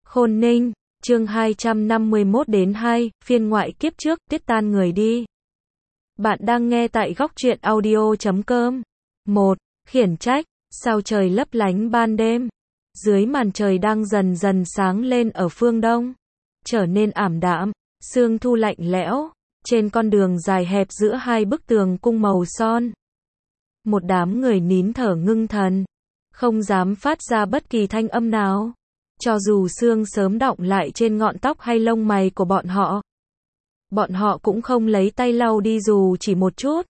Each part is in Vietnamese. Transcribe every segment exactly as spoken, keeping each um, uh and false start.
Khôn Ninh, chương hai trăm năm mươi mốt đến hai, phiên ngoại kiếp trước, tiết tan người đi. Bạn đang nghe tại góc truyện audio chấm com. một. Khiển trách, sao trời lấp lánh ban đêm. Dưới màn trời đang dần dần sáng lên ở phương đông, trở nên ảm đạm, sương thu lạnh lẽo, trên con đường dài hẹp giữa hai bức tường cung màu son. Một đám người nín thở ngưng thần, không dám phát ra bất kỳ thanh âm nào, cho dù sương sớm đọng lại trên ngọn tóc hay lông mày của bọn họ. Bọn họ cũng không lấy tay lau đi dù chỉ một chút.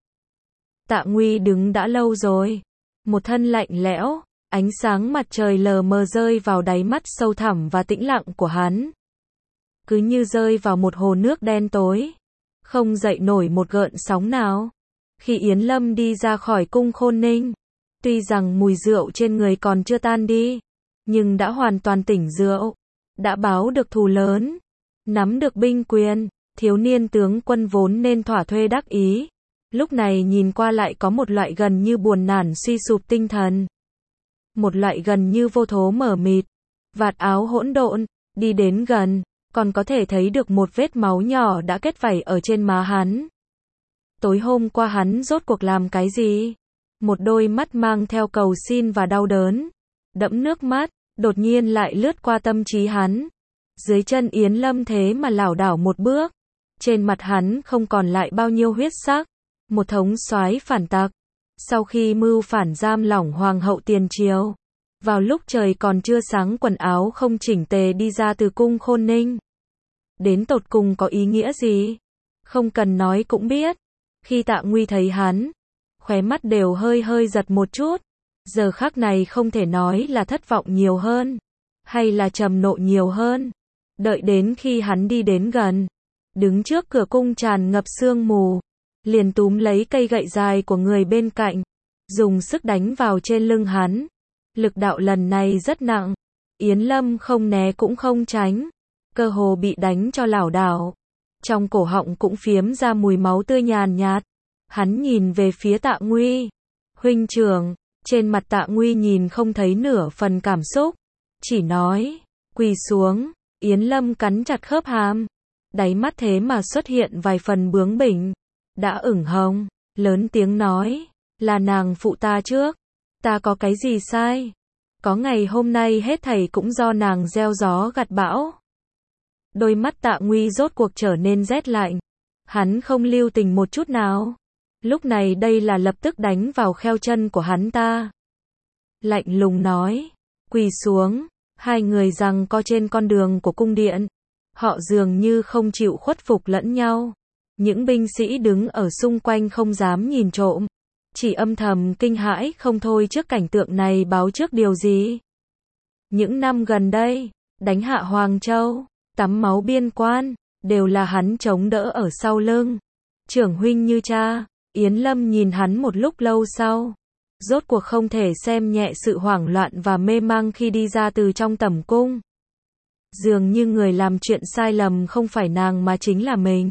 Tạ Nguy đứng đã lâu rồi, một thân lạnh lẽo, ánh sáng mặt trời lờ mờ rơi vào đáy mắt sâu thẳm và tĩnh lặng của hắn. Cứ như rơi vào một hồ nước đen tối, không dậy nổi một gợn sóng nào. Khi Yến Lâm đi ra khỏi cung Khôn Ninh, tuy rằng mùi rượu trên người còn chưa tan đi, nhưng đã hoàn toàn tỉnh rượu, đã báo được thù lớn, nắm được binh quyền, thiếu niên tướng quân vốn nên thỏa thuê đắc ý. Lúc này nhìn qua lại có một loại gần như buồn nản suy sụp tinh thần. Một loại gần như vô thố mờ mịt, vạt áo hỗn độn, đi đến gần, còn có thể thấy được một vết máu nhỏ đã kết vảy ở trên má hắn. Tối hôm qua hắn rốt cuộc làm cái gì? Một đôi mắt mang theo cầu xin và đau đớn, đẫm nước mắt, đột nhiên lại lướt qua tâm trí hắn. Dưới chân Yến Lâm thế mà lảo đảo một bước, trên mặt hắn không còn lại bao nhiêu huyết sắc. Một thống soái phản tặc, sau khi mưu phản giam lỏng hoàng hậu tiền triều, vào lúc trời còn chưa sáng quần áo không chỉnh tề đi ra từ cung Khôn Ninh. Đến tột cùng có ý nghĩa gì? Không cần nói cũng biết. Khi Tạ Nguy thấy hắn, khóe mắt đều hơi hơi giật một chút. Giờ khắc này không thể nói là thất vọng nhiều hơn, hay là trầm nộ nhiều hơn. Đợi đến khi hắn đi đến gần, đứng trước cửa cung tràn ngập sương mù, liền túm lấy cây gậy dài của người bên cạnh, dùng sức đánh vào trên lưng hắn. Lực đạo lần này rất nặng, Yến Lâm không né cũng không tránh, cơ hồ bị đánh cho lảo đảo. Trong cổ họng cũng phiếm ra mùi máu tươi nhàn nhạt. Hắn nhìn về phía Tạ Nguy. Huynh trưởng, trên mặt Tạ Nguy nhìn không thấy nửa phần cảm xúc, chỉ nói, quỳ xuống. Yến Lâm cắn chặt khớp hàm, đáy mắt thế mà xuất hiện vài phần bướng bỉnh, đã ửng hồng, lớn tiếng nói, là nàng phụ ta trước, ta có cái gì sai? Có ngày hôm nay hết thảy cũng do nàng gieo gió gặt bão. Đôi mắt Tạ Nguy rốt cuộc trở nên rét lạnh, hắn không lưu tình một chút nào. Lúc này đây là lập tức đánh vào kheo chân của hắn ta. Lạnh lùng nói, quỳ xuống. Hai người giằng co trên con đường của cung điện, họ dường như không chịu khuất phục lẫn nhau. Những binh sĩ đứng ở xung quanh không dám nhìn trộm, chỉ âm thầm kinh hãi không thôi trước cảnh tượng này báo trước điều gì. Những năm gần đây, đánh hạ Hoàng Châu, tắm máu biên quan, đều là hắn chống đỡ ở sau lưng. Trưởng huynh như cha. Yến Lâm nhìn hắn một lúc lâu sau, rốt cuộc không thể xem nhẹ sự hoảng loạn và mê mang khi đi ra từ trong tẩm cung. Dường như người làm chuyện sai lầm không phải nàng mà chính là mình.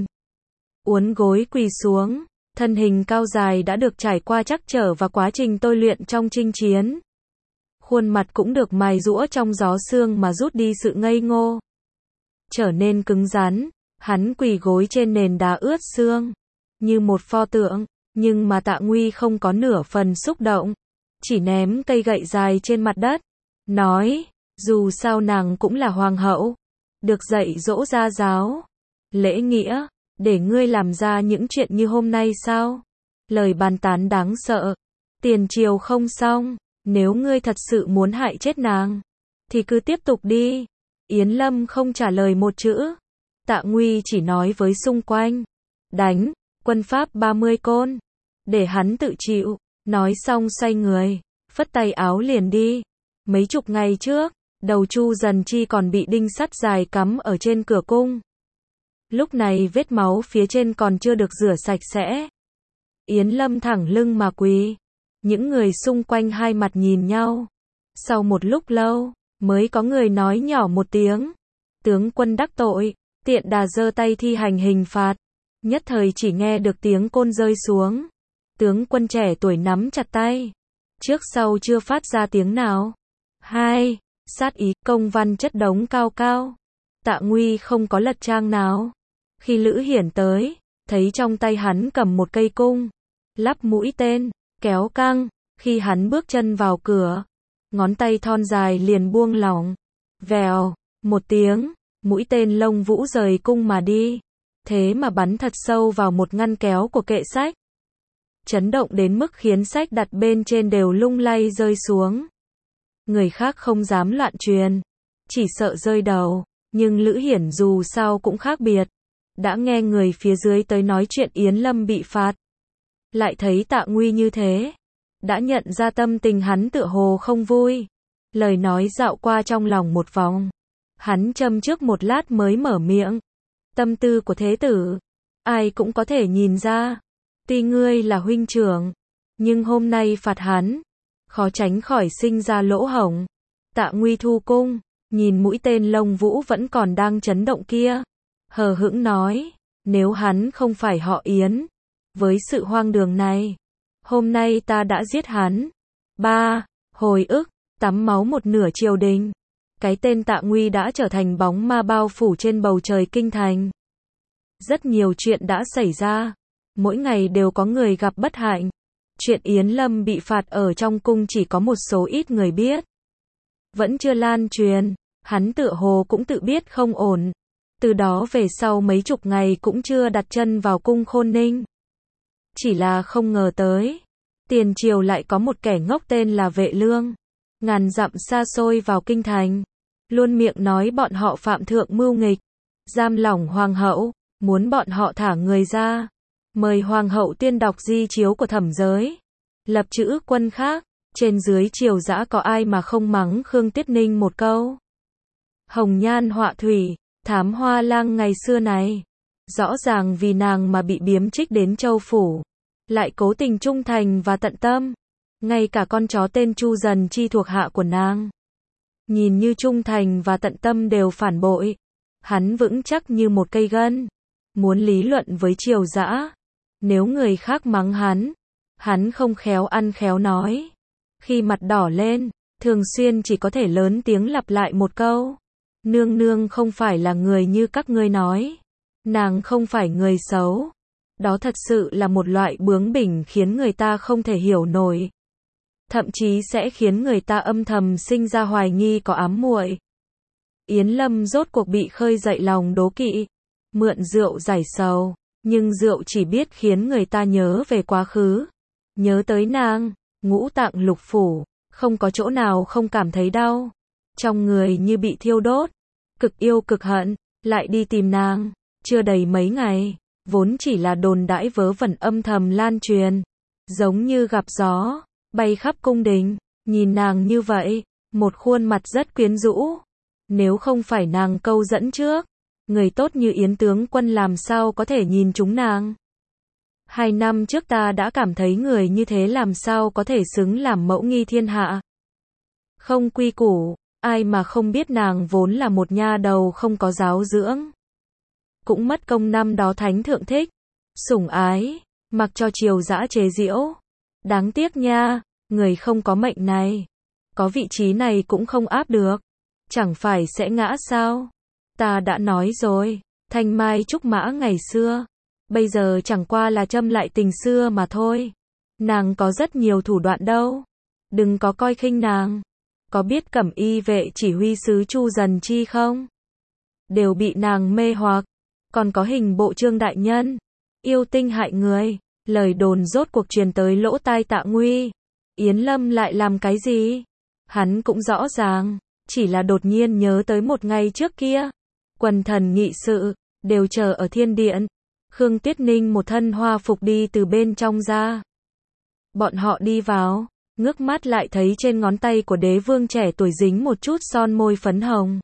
Uốn gối quỳ xuống, thân hình cao dài đã được trải qua trắc trở và quá trình tôi luyện trong chinh chiến. Khuôn mặt cũng được mài giũa trong gió sương mà rút đi sự ngây ngô, trở nên cứng rắn. Hắn quỳ gối trên nền đá ướt sương, như một pho tượng, nhưng mà Tạ Nguy không có nửa phần xúc động, chỉ ném cây gậy dài trên mặt đất, nói, dù sao nàng cũng là hoàng hậu, được dạy dỗ gia giáo, lễ nghĩa, để ngươi làm ra những chuyện như hôm nay sao? Lời bàn tán đáng sợ, tiền triều không xong, nếu ngươi thật sự muốn hại chết nàng, thì cứ tiếp tục đi. Yến Lâm không trả lời một chữ, Tạ Nguy chỉ nói với xung quanh, đánh, quân pháp ba mươi côn, để hắn tự chịu. Nói xong xoay người, phất tay áo liền đi. Mấy chục ngày trước, đầu Chu Dần Chi còn bị đinh sắt dài cắm ở trên cửa cung. Lúc này vết máu phía trên còn chưa được rửa sạch sẽ. Yến Lâm thẳng lưng mà quỳ. Những người xung quanh hai mặt nhìn nhau. Sau một lúc lâu, mới có người nói nhỏ một tiếng, tướng quân đắc tội. Tiện đà giơ tay thi hành hình phạt. Nhất thời chỉ nghe được tiếng côn rơi xuống. Tướng quân trẻ tuổi nắm chặt tay, trước sau chưa phát ra tiếng nào. Hai, sát ý, công văn chất đống cao cao. Tạ Nguy không có lật trang nào. Khi Lữ Hiển tới, thấy trong tay hắn cầm một cây cung, lắp mũi tên, kéo căng, khi hắn bước chân vào cửa, ngón tay thon dài liền buông lỏng. Vèo, một tiếng, mũi tên lông vũ rời cung mà đi, thế mà bắn thật sâu vào một ngăn kéo của kệ sách. Chấn động đến mức khiến sách đặt bên trên đều lung lay rơi xuống. Người khác không dám loạn truyền, chỉ sợ rơi đầu, nhưng Lữ Hiển dù sao cũng khác biệt. Đã nghe người phía dưới tới nói chuyện Yến Lâm bị phạt, lại thấy Tạ Nguy như thế, đã nhận ra tâm tình hắn tựa hồ không vui. Lời nói dạo qua trong lòng một vòng, hắn châm trước một lát mới mở miệng. Tâm tư của thế tử, ai cũng có thể nhìn ra. Tuy ngươi là huynh trưởng, nhưng hôm nay phạt hắn, khó tránh khỏi sinh ra lỗ hổng. Tạ Nguy thu cung, nhìn mũi tên lông vũ vẫn còn đang chấn động kia, hờ hững nói, nếu hắn không phải họ Yến, với sự hoang đường này, hôm nay ta đã giết hắn. Ba, hồi ức, tắm máu một nửa triều đình. Cái tên Tạ Nguy đã trở thành bóng ma bao phủ trên bầu trời kinh thành. Rất nhiều chuyện đã xảy ra, mỗi ngày đều có người gặp bất hạnh. Chuyện Yến Lâm bị phạt ở trong cung chỉ có một số ít người biết, vẫn chưa lan truyền, hắn tựa hồ cũng tự biết không ổn. Từ đó về sau mấy chục ngày cũng chưa đặt chân vào cung Khôn Ninh. Chỉ là không ngờ tới, tiền triều lại có một kẻ ngốc tên là Vệ Lương, ngàn dặm xa xôi vào kinh thành, luôn miệng nói bọn họ phạm thượng mưu nghịch, giam lỏng hoàng hậu, muốn bọn họ thả người ra, mời hoàng hậu tuyên đọc di chiếu của thẩm giới, lập chữ quân khác. Trên dưới triều dã có ai mà không mắng Khương Tiết Ninh một câu. Hồng nhan họa thủy, thám hoa lang ngày xưa này, rõ ràng vì nàng mà bị biếm trích đến châu phủ, lại cố tình trung thành và tận tâm. Ngay cả con chó tên Chu Dần Chi thuộc hạ của nàng, nhìn như trung thành và tận tâm đều phản bội. Hắn vững chắc như một cây gân, muốn lý luận với triều dã. Nếu người khác mắng hắn, hắn không khéo ăn khéo nói. Khi mặt đỏ lên, thường xuyên chỉ có thể lớn tiếng lặp lại một câu. Nương nương không phải là người như các ngươi nói. Nàng không phải người xấu. Đó thật sự là một loại bướng bỉnh khiến người ta không thể hiểu nổi. Thậm chí sẽ khiến người ta âm thầm sinh ra hoài nghi có ám muội. Yến Lâm rốt cuộc bị khơi dậy lòng đố kỵ. Mượn rượu giải sầu. Nhưng rượu chỉ biết khiến người ta nhớ về quá khứ. Nhớ tới nàng. Ngũ tạng lục phủ, không có chỗ nào không cảm thấy đau. Trong người như bị thiêu đốt, cực yêu cực hận, lại đi tìm nàng. Chưa đầy mấy ngày, vốn chỉ là đồn đãi vớ vẩn âm thầm lan truyền, giống như gặp gió, bay khắp cung đình. Nhìn nàng như vậy, một khuôn mặt rất quyến rũ. Nếu không phải nàng câu dẫn trước, người tốt như Yến tướng quân làm sao có thể nhìn chúng nàng. Hai năm trước ta đã cảm thấy người như thế làm sao có thể xứng làm mẫu nghi thiên hạ. Không quy củ, ai mà không biết nàng vốn là một nha đầu không có giáo dưỡng. Cũng mất công năm đó thánh thượng thích, sủng ái, mặc cho triều dã chế giễu. Đáng tiếc nha, người không có mệnh này, có vị trí này cũng không áp được. Chẳng phải sẽ ngã sao? Ta đã nói rồi, thanh mai trúc mã ngày xưa. Bây giờ chẳng qua là châm lại tình xưa mà thôi. Nàng có rất nhiều thủ đoạn đâu. Đừng có coi khinh nàng. Có biết Cẩm Y vệ chỉ huy sứ Chu Dần Chi không? Đều bị nàng mê hoặc. Còn có hình bộ Trương đại nhân, yêu tinh hại người. Lời đồn rốt cuộc truyền tới lỗ tai Tạ Nguy. Yến Lâm lại làm cái gì? Hắn cũng rõ ràng, chỉ là đột nhiên nhớ tới một ngày trước kia. Quần thần nghị sự, đều chờ ở thiên điện. Khương Tiết Ninh một thân hoa phục đi từ bên trong ra. Bọn họ đi vào, ngước mắt lại thấy trên ngón tay của đế vương trẻ tuổi dính một chút son môi phấn hồng.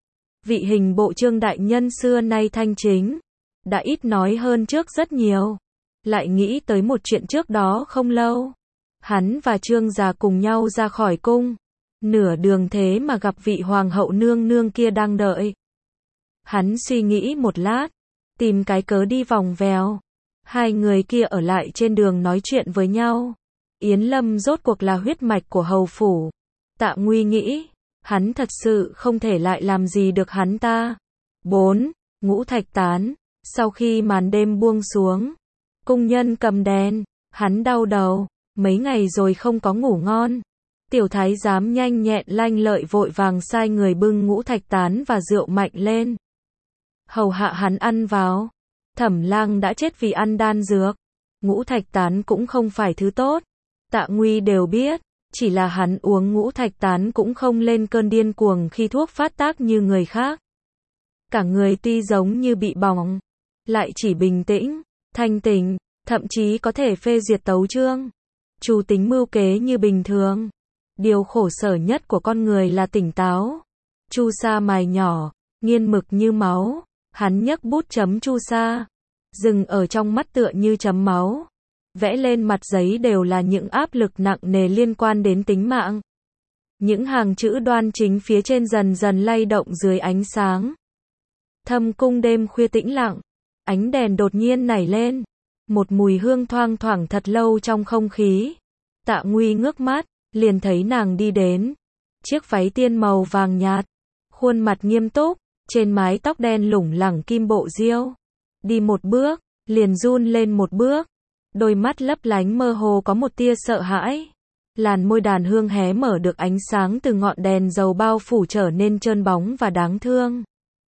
Vị hình bộ Trương đại nhân xưa nay thanh chính, đã ít nói hơn trước rất nhiều. Lại nghĩ tới một chuyện trước đó không lâu. Hắn và Trương già cùng nhau ra khỏi cung. Nửa đường thế mà gặp vị hoàng hậu nương nương kia đang đợi. Hắn suy nghĩ một lát, tìm cái cớ đi vòng vèo. Hai người kia ở lại trên đường nói chuyện với nhau. Yến Lâm rốt cuộc là huyết mạch của hầu phủ. Tạ Nguy nghĩ, Hắn thật sự không thể lại làm gì được hắn ta. bốn. Ngũ thạch tán. Sau khi màn đêm buông xuống, cung nhân cầm đèn, hắn đau đầu, mấy ngày rồi không có ngủ ngon. Tiểu thái giám nhanh nhẹn lanh lợi vội vàng sai người bưng ngũ thạch tán và rượu mạnh lên, hầu hạ hắn ăn vào. Thẩm Lang đã chết vì ăn đan dược. Ngũ thạch tán cũng không phải thứ tốt, Tạ Nguy đều biết, chỉ là hắn uống ngũ thạch tán cũng không lên cơn điên cuồng khi thuốc phát tác như người khác. Cả người tuy giống như bị bỏng, lại chỉ bình tĩnh, thanh tỉnh, thậm chí có thể phê duyệt tấu chương, chủ tính mưu kế như bình thường. Điều khổ sở nhất của con người là tỉnh táo. Chu sa mài nhỏ, nghiên mực như máu, hắn nhấc bút chấm chu sa, dừng ở trong mắt tựa như chấm máu. Vẽ lên mặt giấy đều là những áp lực nặng nề liên quan đến tính mạng. Những hàng chữ đoan chính phía trên dần dần lay động dưới ánh sáng. Thâm cung đêm khuya tĩnh lặng, ánh đèn đột nhiên nảy lên, một mùi hương thoang thoảng thật lâu trong không khí. Tạ Nguy ngước mắt, liền thấy nàng đi đến. Chiếc váy tiên màu vàng nhạt, khuôn mặt nghiêm túc, trên mái tóc đen lủng lẳng kim bộ diêu. Đi một bước, liền run lên một bước, đôi mắt lấp lánh mơ hồ có một tia sợ hãi. Làn môi đàn hương hé mở được ánh sáng từ ngọn đèn dầu bao phủ trở nên trơn bóng và đáng thương.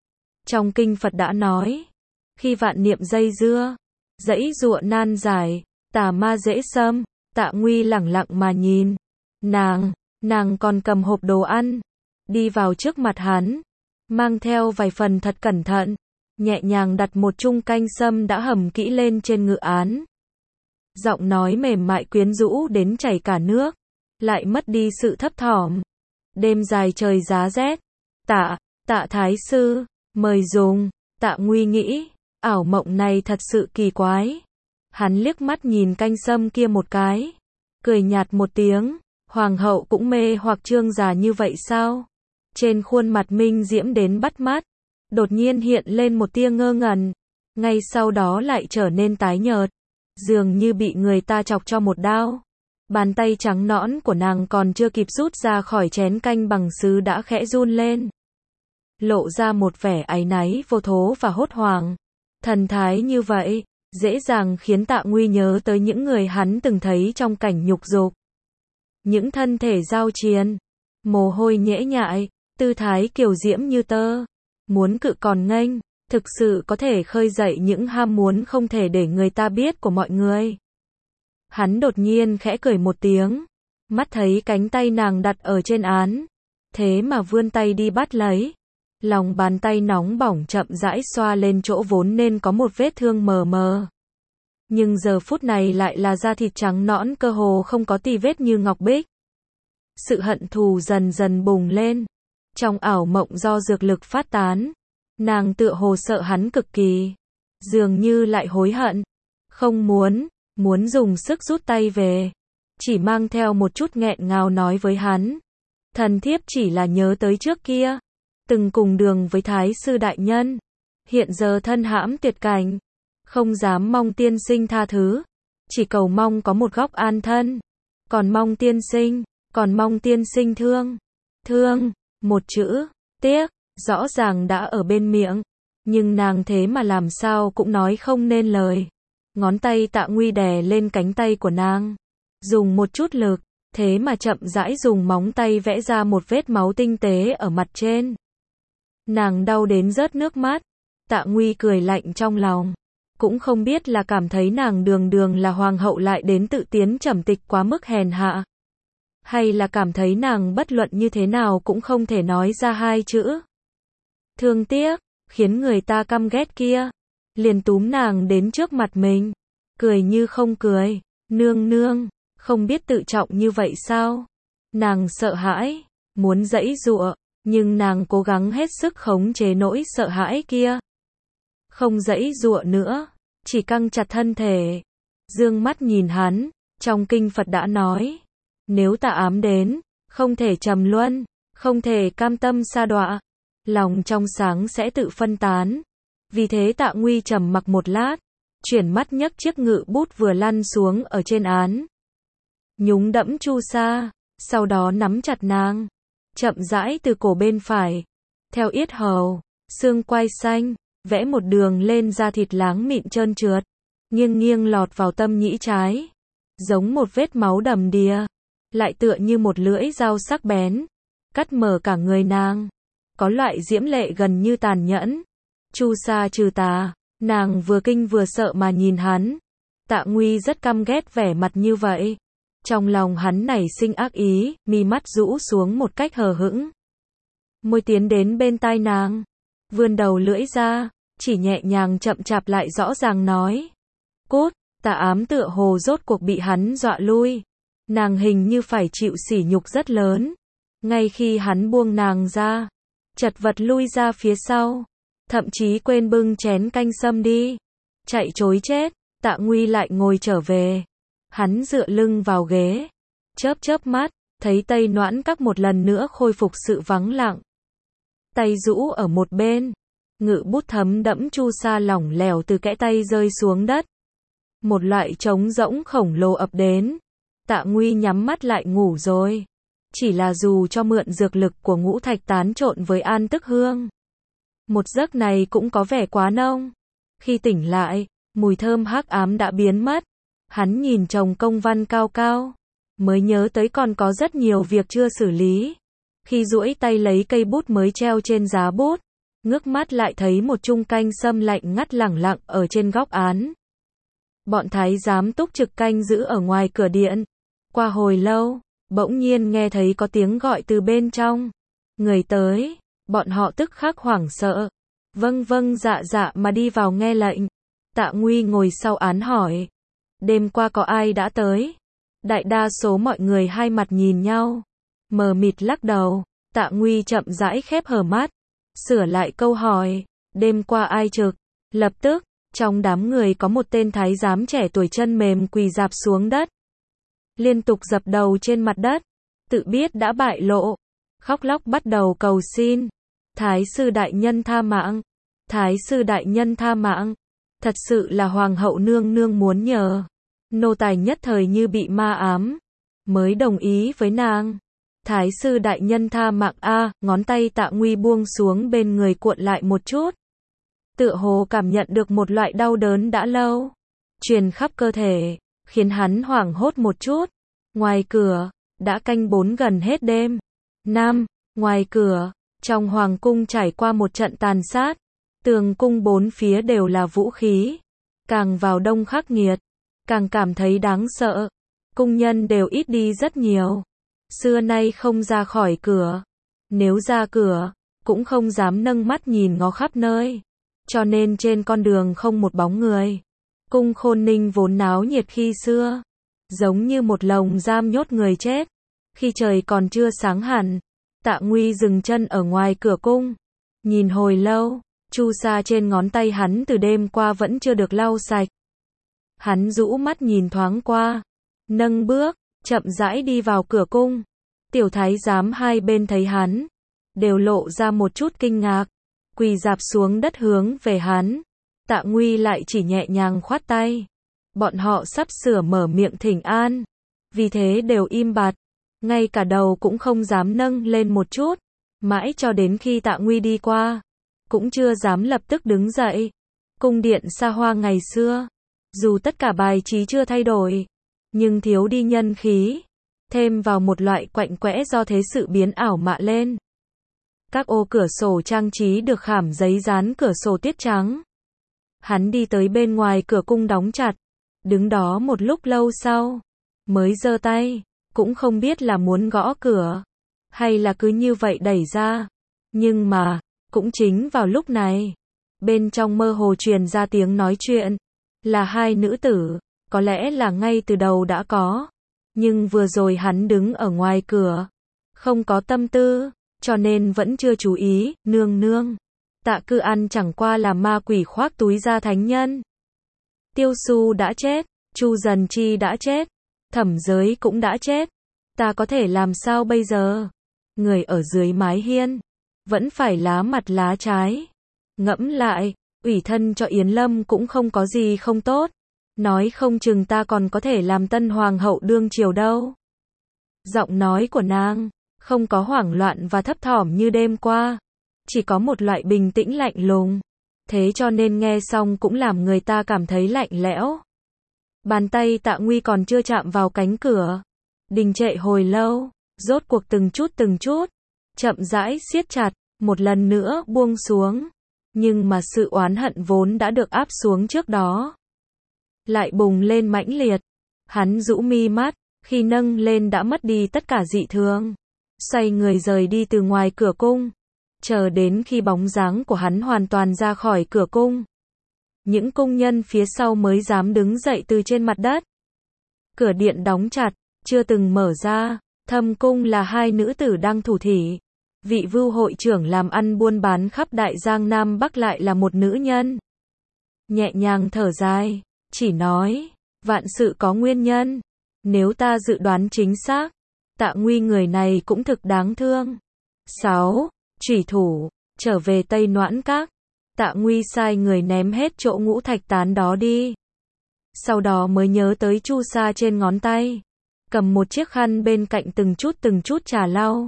Trong kinh Phật đã nói, khi vạn niệm dây dưa, dãy giụa nan giải, tà ma dễ xâm. Tạ Nguy lẳng lặng mà nhìn. Nàng, nàng còn cầm hộp đồ ăn, đi vào trước mặt hắn, mang theo vài phần thật cẩn thận, nhẹ nhàng đặt một chung canh sâm đã hầm kỹ lên trên ngự án. Giọng nói mềm mại quyến rũ đến chảy cả nước, lại mất đi sự thấp thỏm. Đêm dài trời giá rét. Tạ, Tạ thái sư, mời dùng. Tạ Nguy nghĩ, ảo mộng này thật sự kỳ quái. Hắn liếc mắt nhìn canh sâm kia một cái, cười nhạt một tiếng. Hoàng hậu cũng mê hoặc trương già như vậy sao? Trên khuôn mặt minh diễm đến bắt mắt, đột nhiên hiện lên một tia ngơ ngẩn, ngay sau đó lại trở nên tái nhợt, dường như bị người ta chọc cho một đao. Bàn tay trắng nõn của nàng còn chưa kịp rút ra khỏi chén canh bằng sứ đã khẽ run lên, lộ ra một vẻ áy náy vô thố và hốt hoảng. Thần thái như vậy, dễ dàng khiến Tạ Nguy nhớ tới những người hắn từng thấy trong cảnh nhục dục. Những thân thể giao chiến, mồ hôi nhễ nhại, tư thái kiều diễm như tơ, muốn cự còn nghênh, thực sự có thể khơi dậy những ham muốn không thể để người ta biết của mọi người. Hắn đột nhiên khẽ cười một tiếng, mắt thấy cánh tay nàng đặt ở trên án, thế mà vươn tay đi bắt lấy. Lòng bàn tay nóng bỏng chậm rãi xoa lên chỗ vốn nên có một vết thương mờ mờ. Nhưng giờ phút này lại là da thịt trắng nõn cơ hồ không có tì vết như ngọc bích. Sự hận thù dần dần bùng lên. Trong ảo mộng do dược lực phát tán, nàng tựa hồ sợ hắn cực kỳ, dường như lại hối hận, không muốn, muốn dùng sức rút tay về, chỉ mang theo một chút nghẹn ngào nói với hắn. Thần thiếp chỉ là nhớ tới trước kia, từng cùng đường với Thái sư đại nhân, hiện giờ thân hãm tuyệt cảnh, không dám mong tiên sinh tha thứ, chỉ cầu mong có một góc an thân, còn mong tiên sinh, còn mong tiên sinh thương, thương, một chữ, tiếc, rõ ràng đã ở bên miệng, nhưng nàng thế mà làm sao cũng nói không nên lời. Ngón tay Tạ Nguy đè lên cánh tay của nàng, dùng một chút lực, thế mà chậm rãi dùng móng tay vẽ ra một vết máu tinh tế ở mặt trên. Nàng đau đến rớt nước mắt. Tạ Nguy cười lạnh trong lòng, cũng không biết là cảm thấy nàng đường đường là hoàng hậu lại đến tự tiến trầm tịch quá mức hèn hạ, hay là cảm thấy nàng bất luận như thế nào cũng không thể nói ra hai chữ thương tiếc, khiến người ta căm ghét kia. Liền túm nàng đến trước mặt mình, cười như không cười. Nương nương, không biết tự trọng như vậy sao? Nàng sợ hãi, muốn giãy giụa, nhưng nàng cố gắng hết sức khống chế nỗi sợ hãi kia. Không giãy giụa nữa, chỉ căng chặt thân thể, dương mắt nhìn hắn. Trong kinh Phật đã nói, nếu tà ám đến, không thể trầm luân, không thể cam tâm sa đọa, lòng trong sáng sẽ tự phân tán. Vì thế Tạ Nguy trầm mặc một lát, chuyển mắt nhấc chiếc ngự bút vừa lăn xuống ở trên án, nhúng đẫm chu sa, sau đó nắm chặt nàng, chậm rãi từ cổ bên phải, theo yết hầu, xương quai xanh, vẽ một đường lên da thịt láng mịn trơn trượt, nghiêng nghiêng lọt vào tâm nhĩ trái, giống một vết máu đầm đìa, lại tựa như một lưỡi dao sắc bén, cắt mở cả người nàng, có loại diễm lệ gần như tàn nhẫn. Chu Sa trừ tà, nàng vừa kinh vừa sợ mà nhìn hắn. Tạ Nguy rất căm ghét vẻ mặt như vậy. Trong lòng hắn nảy sinh ác ý, mi mắt rũ xuống một cách hờ hững. Môi tiến đến bên tai nàng, vươn đầu lưỡi ra, chỉ nhẹ nhàng chậm chạp lại rõ ràng nói. Cút, Tà Ám tựa hồ rốt cuộc bị hắn dọa lui. Nàng hình như phải chịu sỉ nhục rất lớn. Ngay khi hắn buông nàng ra, chật vật lui ra phía sau, thậm chí quên bưng chén canh sâm đi. Chạy trối chết, Tạ Nguy lại ngồi trở về. Hắn dựa lưng vào ghế, chớp chớp mắt, thấy Tây Noãn Các một lần nữa khôi phục sự vắng lặng. Tay rũ ở một bên, ngự bút thấm đẫm chu sa lỏng lẻo từ kẽ tay rơi xuống đất. Một loại trống rỗng khổng lồ ập đến. Tạ Nguy nhắm mắt lại ngủ rồi. Chỉ là dù cho mượn dược lực của ngũ thạch tán trộn với an tức hương, một giấc này cũng có vẻ quá nông. Khi tỉnh lại, mùi thơm hắc ám đã biến mất. Hắn nhìn chồng công văn cao cao, mới nhớ tới còn có rất nhiều việc chưa xử lý. Khi duỗi tay lấy cây bút mới treo trên giá bút, ngước mắt lại thấy một chung canh sâm lạnh ngắt lẳng lặng ở trên góc án. Bọn thái giám túc trực canh giữ ở ngoài cửa điện. Qua hồi lâu, bỗng nhiên nghe thấy có tiếng gọi từ bên trong. Người tới, bọn họ tức khắc hoảng sợ. Vâng vâng dạ dạ mà đi vào nghe lệnh. Tạ Nguy ngồi sau án hỏi. Đêm qua có ai đã tới? Đại đa số mọi người hai mặt nhìn nhau, mờ mịt lắc đầu. Tạ Nguy chậm rãi khép hờ mắt, sửa lại câu hỏi. Đêm qua ai trực? Lập tức, trong đám người có một tên thái giám trẻ tuổi chân mềm quỳ rạp xuống đất, liên tục dập đầu trên mặt đất, tự biết đã bại lộ, khóc lóc bắt đầu cầu xin. Thái sư đại nhân tha mạng, thái sư đại nhân tha mạng, thật sự là hoàng hậu nương nương muốn nhờ, nô tài nhất thời như bị ma ám, mới đồng ý với nàng. Thái sư đại nhân tha mạng a, ngón tay Tạ Nguy buông xuống bên người cuộn lại một chút. Tựa hồ cảm nhận được một loại đau đớn đã lâu, truyền khắp cơ thể, khiến hắn hoảng hốt một chút. Ngoài cửa, đã canh bốn gần hết đêm. Nam, ngoài cửa, trong hoàng cung trải qua một trận tàn sát. Tường cung bốn phía đều là vũ khí. Càng vào đông khắc nghiệt, càng cảm thấy đáng sợ. Cung nhân đều ít đi rất nhiều. Xưa nay không ra khỏi cửa. Nếu ra cửa, cũng không dám nâng mắt nhìn ngó khắp nơi. Cho nên trên con đường không một bóng người. Cung Khôn Ninh vốn náo nhiệt khi xưa, giống như một lồng giam nhốt người chết. Khi trời còn chưa sáng hẳn, Tạ Nguy dừng chân ở ngoài cửa cung, nhìn hồi lâu. Chu sa trên ngón tay hắn từ đêm qua vẫn chưa được lau sạch. Hắn rũ mắt nhìn thoáng qua, nâng bước, chậm rãi đi vào cửa cung. Tiểu thái giám hai bên thấy hắn, đều lộ ra một chút kinh ngạc, quỳ rạp xuống đất hướng về hắn. Tạ Nguy lại chỉ nhẹ nhàng khoát tay. Bọn họ sắp sửa mở miệng thỉnh an, vì thế đều im bặt, ngay cả đầu cũng không dám nâng lên một chút. Mãi cho đến khi Tạ Nguy đi qua, cũng chưa dám lập tức đứng dậy. Cung điện xa hoa ngày xưa, dù tất cả bài trí chưa thay đổi, nhưng thiếu đi nhân khí, thêm vào một loại quạnh quẽ do thế sự biến ảo mạ lên. Các ô cửa sổ trang trí được khảm giấy dán cửa sổ tiết trắng. Hắn đi tới bên ngoài cửa cung đóng chặt, đứng đó một lúc lâu sau, mới giơ tay, cũng không biết là muốn gõ cửa, hay là cứ như vậy đẩy ra. Nhưng mà, cũng chính vào lúc này, bên trong mơ hồ truyền ra tiếng nói chuyện, là hai nữ tử, có lẽ là ngay từ đầu đã có, nhưng vừa rồi hắn đứng ở ngoài cửa, không có tâm tư, cho nên vẫn chưa chú ý. Nương nương, Tạ Cư Ăn chẳng qua là ma quỷ khoác túi ra thánh nhân. Tiêu Su đã chết, Chu Dần Chi đã chết, Thẩm Giới cũng đã chết, ta có thể làm sao bây giờ? Người ở dưới mái hiên, vẫn phải lá mặt lá trái. Ngẫm lại, ủy thân cho Yến Lâm cũng không có gì không tốt. Nói không chừng ta còn có thể làm tân hoàng hậu đương triều đâu. Giọng nói của nàng, Không có hoảng loạn và thấp thỏm như đêm qua. Chỉ có một loại bình tĩnh lạnh lùng. Thế cho nên nghe xong cũng làm người ta cảm thấy lạnh lẽo. Bàn tay Tạ Nguy còn chưa chạm vào cánh cửa. Đình trệ hồi lâu, rốt cuộc từng chút từng chút, chậm rãi siết chặt, một lần nữa buông xuống. Nhưng mà sự oán hận vốn đã được áp xuống trước đó, lại bùng lên mãnh liệt. Hắn rũ mi mắt, khi nâng lên đã mất đi tất cả dị thường. Xoay người rời đi từ ngoài cửa cung. Chờ đến khi bóng dáng của hắn hoàn toàn ra khỏi cửa cung, những cung nhân phía sau mới dám đứng dậy từ trên mặt đất. Cửa điện đóng chặt, chưa từng mở ra. Thâm cung là hai nữ tử đang thủ thỉ. Vị vưu hội trưởng làm ăn buôn bán khắp đại giang Nam Bắc lại là một nữ nhân. Nhẹ nhàng thở dài, chỉ nói, vạn sự có nguyên nhân. Nếu ta dự đoán chính xác, Tạ Nguy người này cũng thực đáng thương. sáu. Chủy thủ, trở về Tây Noãn Các. Tạ Nguy sai người ném hết chỗ ngũ thạch tán đó đi. Sau đó mới nhớ tới chu sa trên ngón tay. Cầm một chiếc khăn bên cạnh từng chút từng chút trà lau.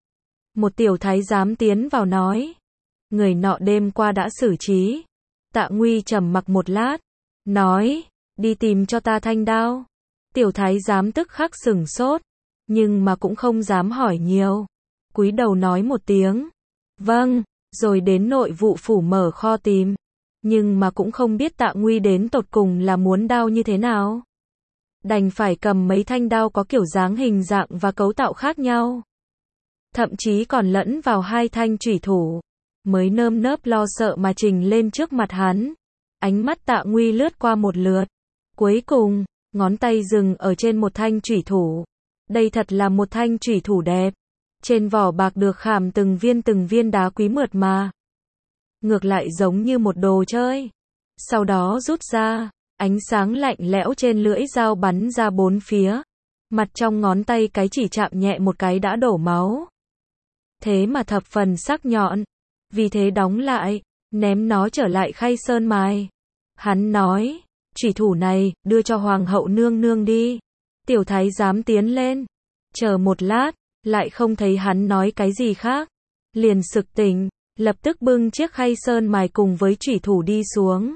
Một tiểu thái giám tiến vào nói. Người nọ đêm qua đã xử trí. Tạ Nguy trầm mặc một lát. Nói, đi tìm cho ta thanh đao. Tiểu thái giám tức khắc sửng sốt. Nhưng mà cũng không dám hỏi nhiều. Cúi đầu nói một tiếng. Vâng, rồi đến nội vụ phủ mở kho tìm. Nhưng mà cũng không biết Tạ Nguy đến tột cùng là muốn đao như thế nào. Đành phải cầm mấy thanh đao có kiểu dáng hình dạng và cấu tạo khác nhau. Thậm chí còn lẫn vào hai thanh chủy thủ. Mới nơm nớp lo sợ mà trình lên trước mặt hắn. Ánh mắt Tạ Nguy lướt qua một lượt. Cuối cùng, ngón tay dừng ở trên một thanh chủy thủ. Đây thật là một thanh chủy thủ đẹp. Trên vỏ bạc được khảm từng viên từng viên đá quý mượt mà. Ngược lại giống như một đồ chơi. Sau đó rút ra, ánh sáng lạnh lẽo trên lưỡi dao bắn ra bốn phía. Mặt trong ngón tay cái chỉ chạm nhẹ một cái đã đổ máu. Thế mà thập phần sắc nhọn. Vì thế đóng lại, ném nó trở lại khay sơn mài. Hắn nói, chủy thủ này, đưa cho hoàng hậu nương nương đi. Tiểu thái giám tiến lên. Chờ một lát, lại không thấy hắn nói cái gì khác. Liền sực tỉnh, lập tức bưng chiếc khay sơn mài cùng với chủy thủ đi xuống.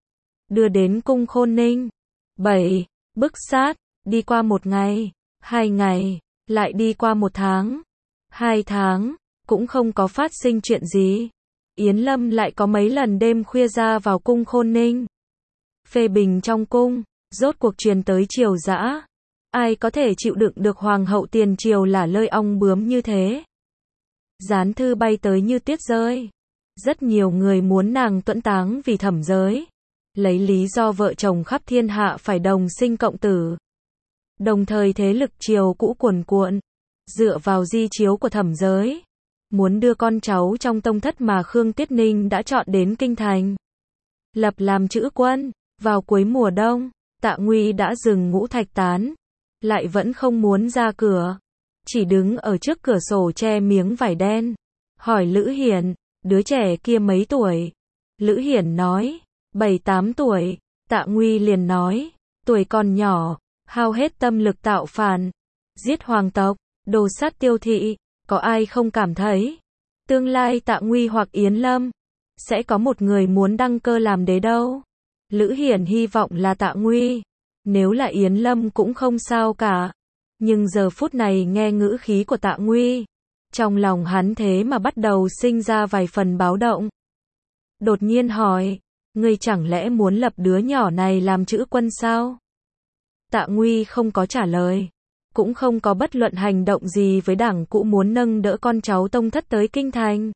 Đưa đến cung Khôn Ninh. bảy. Bức sát, đi qua một ngày, hai ngày, lại đi qua một tháng, hai tháng, cũng không có phát sinh chuyện gì. Yến Lâm lại có mấy lần đêm khuya ra vào cung Khôn Ninh. Phê bình trong cung, rốt cuộc truyền tới triều dã. Ai có thể chịu đựng được hoàng hậu tiền triều là lơi ong bướm như thế. Gián thư bay tới như tuyết rơi. Rất nhiều người muốn nàng tuẫn táng vì Thẩm Giới. Lấy lý do vợ chồng khắp thiên hạ phải đồng sinh cộng tử. Đồng thời thế lực triều cũ cuồn cuộn. Dựa vào di chiếu của Thẩm Giới. Muốn đưa con cháu trong tông thất mà Khương Tiết Ninh đã chọn đến kinh thành. Lập làm chữ quân. Vào cuối mùa đông, Tạ Nguy đã dừng ngũ thạch tán. Lại vẫn không muốn ra cửa. Chỉ đứng ở trước cửa sổ che miếng vải đen. Hỏi Lữ Hiển, đứa trẻ kia mấy tuổi? Lữ Hiển nói, bảy tám tuổi. Tạ Nguy liền nói, tuổi còn nhỏ, hao hết tâm lực tạo phản. Giết hoàng tộc, đồ sát tiêu thị, có ai không cảm thấy? Tương lai Tạ Nguy hoặc Yến Lâm, sẽ có một người muốn đăng cơ làm đế đâu. Lữ Hiển hy vọng là Tạ Nguy. Nếu là Yến Lâm cũng không sao cả. Nhưng giờ phút này nghe ngữ khí của Tạ Nguy, trong lòng hắn thế mà bắt đầu sinh ra vài phần báo động. Đột nhiên hỏi, ngươi chẳng lẽ muốn lập đứa nhỏ này làm chữ quân sao? Tạ Nguy không có trả lời, cũng không có bất luận hành động gì với đảng cũ muốn nâng đỡ con cháu tông thất tới kinh thành.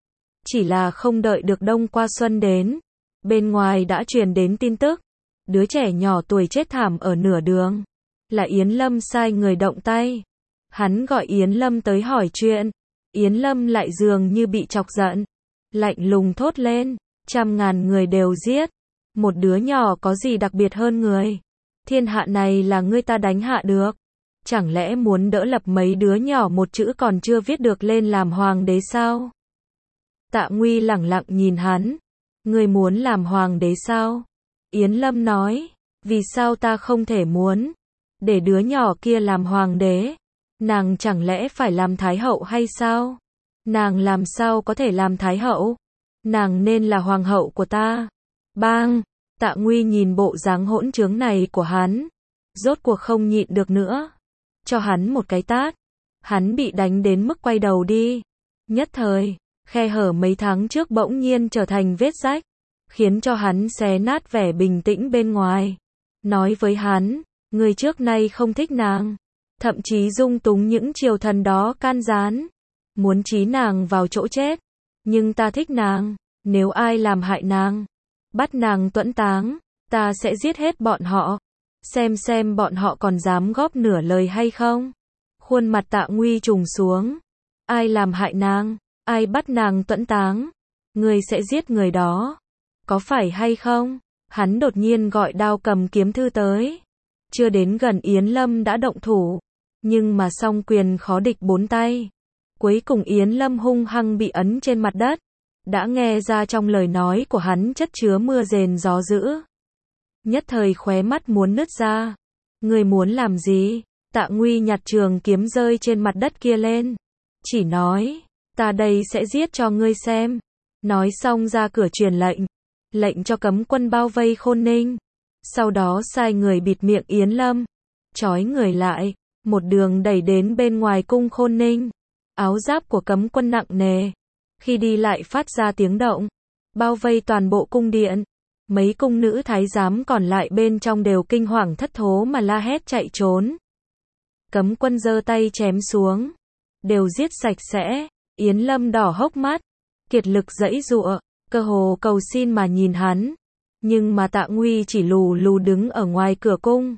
Chỉ là không đợi được đông qua xuân đến, bên ngoài đã truyền đến tin tức, đứa trẻ nhỏ tuổi chết thảm ở nửa đường. Là Yến Lâm sai người động tay. Hắn gọi Yến Lâm tới hỏi chuyện. Yến Lâm lại dường như bị chọc giận. Lạnh lùng thốt lên. Trăm ngàn người đều giết. Một đứa nhỏ có gì đặc biệt hơn người? Thiên hạ này là ngươi ta đánh hạ được. Chẳng lẽ muốn đỡ lập mấy đứa nhỏ một chữ còn chưa viết được lên làm hoàng đế sao? Tạ Nguy lẳng lặng nhìn hắn. Ngươi muốn làm hoàng đế sao? Yến Lâm nói. Vì sao ta không thể muốn? Để đứa nhỏ kia làm hoàng đế. Nàng chẳng lẽ phải làm Thái hậu hay sao? Nàng làm sao có thể làm Thái hậu? Nàng nên là hoàng hậu của ta. Bang! Tạ Nguy nhìn bộ dáng hỗn trướng này của hắn, rốt cuộc không nhịn được nữa. Cho hắn một cái tát. Hắn bị đánh đến mức quay đầu đi. Nhất thời, khe hở mấy tháng trước bỗng nhiên trở thành vết rách, khiến cho hắn xé nát vẻ bình tĩnh bên ngoài. Nói với hắn, người trước nay không thích nàng, thậm chí dung túng những triều thần đó can gián, muốn trí nàng vào chỗ chết. Nhưng ta thích nàng, nếu ai làm hại nàng, bắt nàng tuẫn táng, ta sẽ giết hết bọn họ. Xem xem bọn họ còn dám góp nửa lời hay không. Khuôn mặt Tạ Nguy trùng xuống. Ai làm hại nàng, ai bắt nàng tuẫn táng, người sẽ giết người đó. Có phải hay không? Hắn đột nhiên gọi Đao Cầm Kiếm Thư tới. Chưa đến gần Yến Lâm đã động thủ. Nhưng mà song quyền khó địch bốn tay. Cuối cùng Yến Lâm hung hăng bị ấn trên mặt đất. Đã nghe ra trong lời nói của hắn chất chứa mưa rền gió dữ. Nhất thời khóe mắt muốn nứt ra. Người muốn làm gì? Tạ Nguy nhặt trường kiếm rơi trên mặt đất kia lên. Chỉ nói, ta đây sẽ giết cho ngươi xem. Nói xong ra cửa truyền lệnh. Lệnh cho cấm quân bao vây Khôn Ninh. Sau đó sai người bịt miệng Yến Lâm. Trói người lại. Một đường đẩy đến bên ngoài cung Khôn Ninh. Áo giáp của cấm quân nặng nề. Khi đi lại phát ra tiếng động. Bao vây toàn bộ cung điện. Mấy cung nữ thái giám còn lại bên trong đều kinh hoàng thất thố mà la hét chạy trốn. Cấm quân giơ tay chém xuống. Đều giết sạch sẽ. Yến Lâm đỏ hốc mắt. Kiệt lực giãy giụa. Cơ hồ cầu xin mà nhìn hắn. Nhưng mà Tạ Nguy chỉ lù lù đứng ở ngoài cửa cung.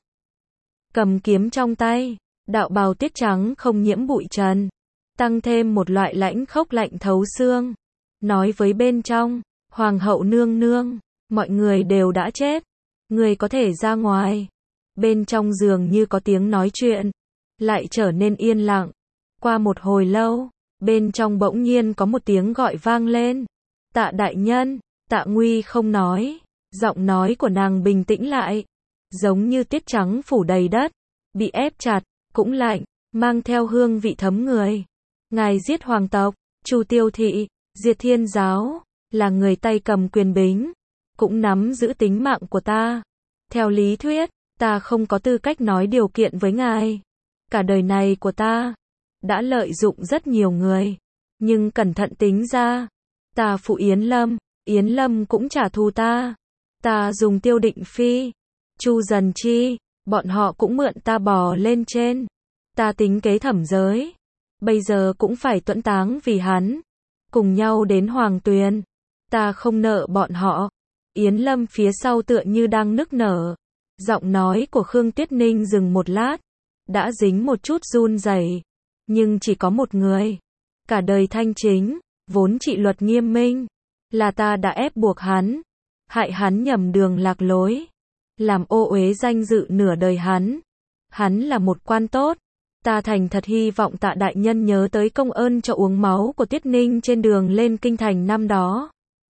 Cầm kiếm trong tay. Đạo bào tiết trắng không nhiễm bụi trần. Tăng thêm một loại lãnh khốc lạnh thấu xương. Nói với bên trong. Hoàng hậu nương nương. Mọi người đều đã chết. Người có thể ra ngoài. Bên trong giường như có tiếng nói chuyện. Lại trở nên yên lặng. Qua một hồi lâu. Bên trong bỗng nhiên có một tiếng gọi vang lên. Tạ đại nhân. Tạ Nguy không nói. Giọng nói của nàng bình tĩnh lại. Giống như tiết trắng phủ đầy đất. Bị ép chặt. Cũng lạnh. Mang theo hương vị thấm người. Ngài giết hoàng tộc. Chu Tiêu Thị. Diệt Thiên Giáo. Là người tay cầm quyền bính. Cũng nắm giữ tính mạng của ta. Theo lý thuyết. Ta không có tư cách nói điều kiện với ngài. Cả đời này của ta. Đã lợi dụng rất nhiều người. Nhưng cẩn thận tính ra. Ta phụ Yến Lâm. Yến Lâm cũng trả thù ta. Ta dùng Tiêu Định Phi. Chu Dần Chi. Bọn họ cũng mượn ta bò lên trên. Ta tính kế thẩm giới. Bây giờ cũng phải tuẫn táng vì hắn. Cùng nhau đến Hoàng Tuyền. Ta không nợ bọn họ. Yến Lâm phía sau tựa như đang nức nở. Giọng nói của Khương Tuyết Ninh dừng một lát. Đã dính một chút run rẩy. Nhưng chỉ có một người. Cả đời thanh chính. Vốn trị luật nghiêm minh. Là ta đã ép buộc hắn. Hại hắn nhầm đường lạc lối. Làm ô uế danh dự nửa đời hắn. Hắn là một quan tốt. Ta thành thật hy vọng Tạ đại nhân nhớ tới công ơn cho uống máu của Tuyết Ninh trên đường lên kinh thành năm đó.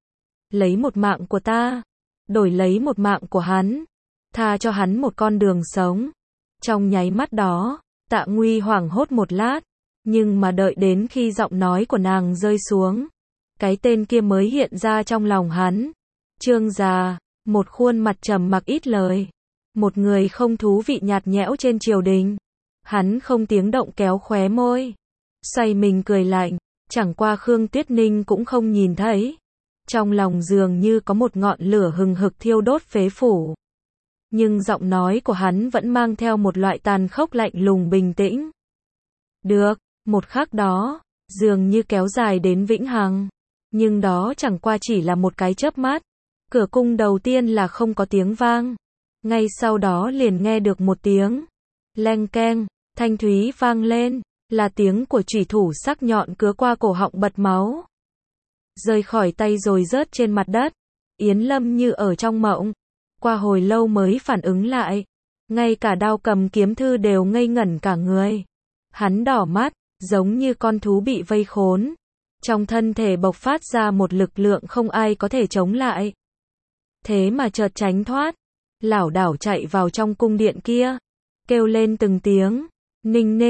Lấy một mạng của ta. Đổi lấy một mạng của hắn. Tha cho hắn một con đường sống. Trong nháy mắt đó. Tạ Nguy hoảng hốt một lát. Nhưng mà đợi đến khi giọng nói của nàng rơi xuống. Cái tên kia mới hiện ra trong lòng hắn. Trương già. Một khuôn mặt trầm mặc ít lời. Một người không thú vị nhạt nhẽo trên triều đình. Hắn không tiếng động kéo khóe môi. Xoay mình cười lạnh. Chẳng qua Khương Tuyết Ninh cũng không nhìn thấy. Trong lòng dường như có một ngọn lửa hừng hực thiêu đốt phế phủ. Nhưng giọng nói của hắn vẫn mang theo một loại tàn khốc lạnh lùng bình tĩnh. Được, một khắc đó, dường như kéo dài đến vĩnh hằng. Nhưng đó chẳng qua chỉ là một cái chớp mắt. Cửa cung đầu tiên là không có tiếng vang. Ngay sau đó liền nghe được một tiếng. Leng keng, thanh thúy vang lên. Là tiếng của chủy thủ sắc nhọn cứa qua cổ họng bật máu. Rơi khỏi tay rồi rớt trên mặt đất. Yến Lâm như ở trong mộng. Qua hồi lâu mới phản ứng lại. Ngay cả Đao Cầm Kiếm Thư đều ngây ngẩn cả người. Hắn đỏ mắt, giống như con thú bị vây khốn. Trong thân thể bộc phát ra một lực lượng không ai có thể chống lại. Thế mà chợt tránh thoát. Lảo đảo chạy vào trong cung điện kia. Kêu lên từng tiếng. Ninh Ninh,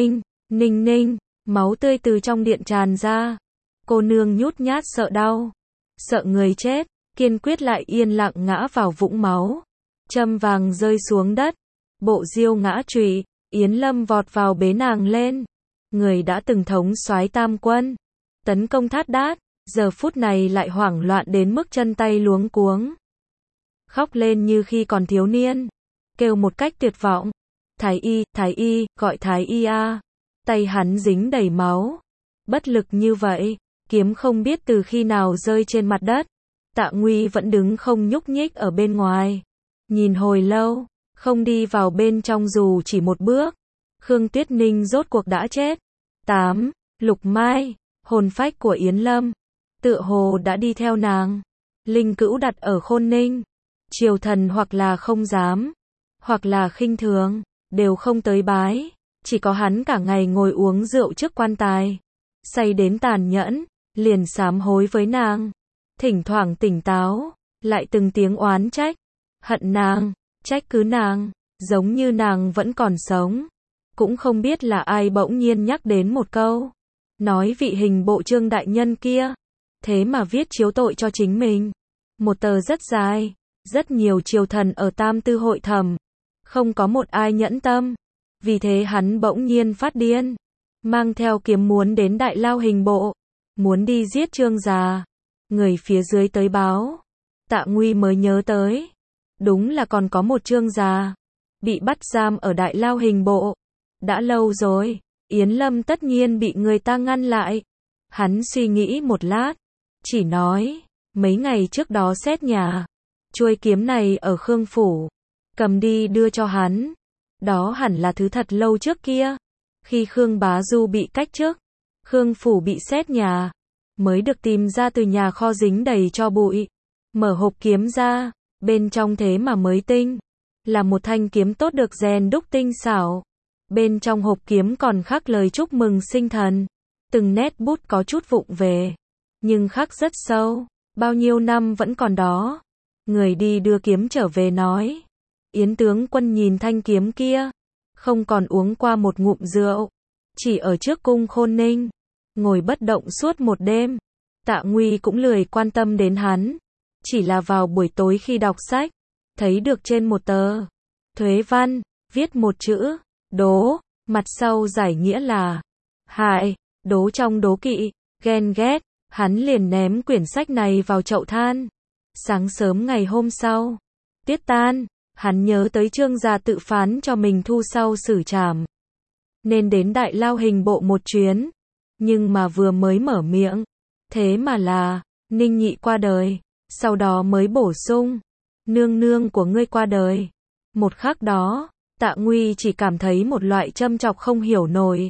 Ninh ninh, máu tươi từ trong điện tràn ra. Cô nương nhút nhát sợ đau, sợ người chết, kiên quyết lại yên lặng ngã vào vũng máu. Châm vàng rơi xuống đất, bộ diêu ngã trụy, Yến Lâm vọt vào bế nàng lên. Người đã từng thống soái tam quân, tấn công Thát Đát, giờ phút này lại hoảng loạn đến mức chân tay luống cuống. Khóc lên như khi còn thiếu niên, kêu một cách tuyệt vọng. Thái y, thái y, gọi thái y a. Tay hắn dính đầy máu, bất lực như vậy, kiếm không biết từ khi nào rơi trên mặt đất. Tạ Nguy vẫn đứng không nhúc nhích ở bên ngoài, nhìn hồi lâu, không đi vào bên trong dù chỉ một bước. Khương Tuyết Ninh rốt cuộc đã chết. tám. Lục Mai, hồn phách của Yến Lâm, tựa hồ đã đi theo nàng. Linh cữu đặt ở Khôn Ninh, triều thần hoặc là không dám, hoặc là khinh thường, đều không tới bái. Chỉ có hắn cả ngày ngồi uống rượu trước quan tài, say đến tàn nhẫn, liền sám hối với nàng. Thỉnh thoảng tỉnh táo, lại từng tiếng oán trách, hận nàng, trách cứ nàng, giống như nàng vẫn còn sống. Cũng không biết là ai bỗng nhiên nhắc đến một câu, nói vị hình bộ Trương đại nhân kia, thế mà viết chiếu tội cho chính mình. Một tờ rất dài, rất nhiều triều thần ở Tam Tư hội thẩm, không có một ai nhẫn tâm. Vì thế hắn bỗng nhiên phát điên, mang theo kiếm muốn đến Đại Lao hình bộ, muốn đi giết Trương già. Người phía dưới tới báo, Tạ Nguy mới nhớ tới, đúng là còn có một Trương già, bị bắt giam ở Đại Lao hình bộ. Đã lâu rồi, Yến Lâm tất nhiên bị người ta ngăn lại. Hắn suy nghĩ một lát, chỉ nói, mấy ngày trước đó xét nhà, chuôi kiếm này ở Khương phủ, cầm đi đưa cho hắn. Đó hẳn là thứ thật lâu trước kia, khi Khương Bá Du bị cách chức, Khương phủ bị xét nhà, mới được tìm ra từ nhà kho dính đầy tro bụi. Mở hộp kiếm ra, bên trong thế mà mới tinh, là một thanh kiếm tốt được rèn đúc tinh xảo. Bên trong hộp kiếm còn khắc lời chúc mừng sinh thần, từng nét bút có chút vụng về, nhưng khắc rất sâu, bao nhiêu năm vẫn còn đó. Người đi đưa kiếm trở về nói, Yến tướng quân nhìn thanh kiếm kia, không còn uống qua một ngụm rượu, chỉ ở trước cung Khôn Ninh, ngồi bất động suốt một đêm. Tạ Nguy cũng lười quan tâm đến hắn, chỉ là vào buổi tối khi đọc sách, thấy được trên một tờ thuế văn, viết một chữ, đố, mặt sau giải nghĩa là hại, đố trong đố kỵ, ghen ghét, hắn liền ném quyển sách này vào chậu than. Sáng sớm ngày hôm sau, tiết tan, hắn nhớ tới Trương gia tự phán cho mình thu sau xử trảm, nên đến Đại Lao hình bộ một chuyến. Nhưng mà vừa mới mở miệng, thế mà là Ninh nhị qua đời, sau đó mới bổ sung, nương nương của ngươi qua đời. Một khắc đó, Tạ Nguy chỉ cảm thấy một loại châm chọc không hiểu nổi.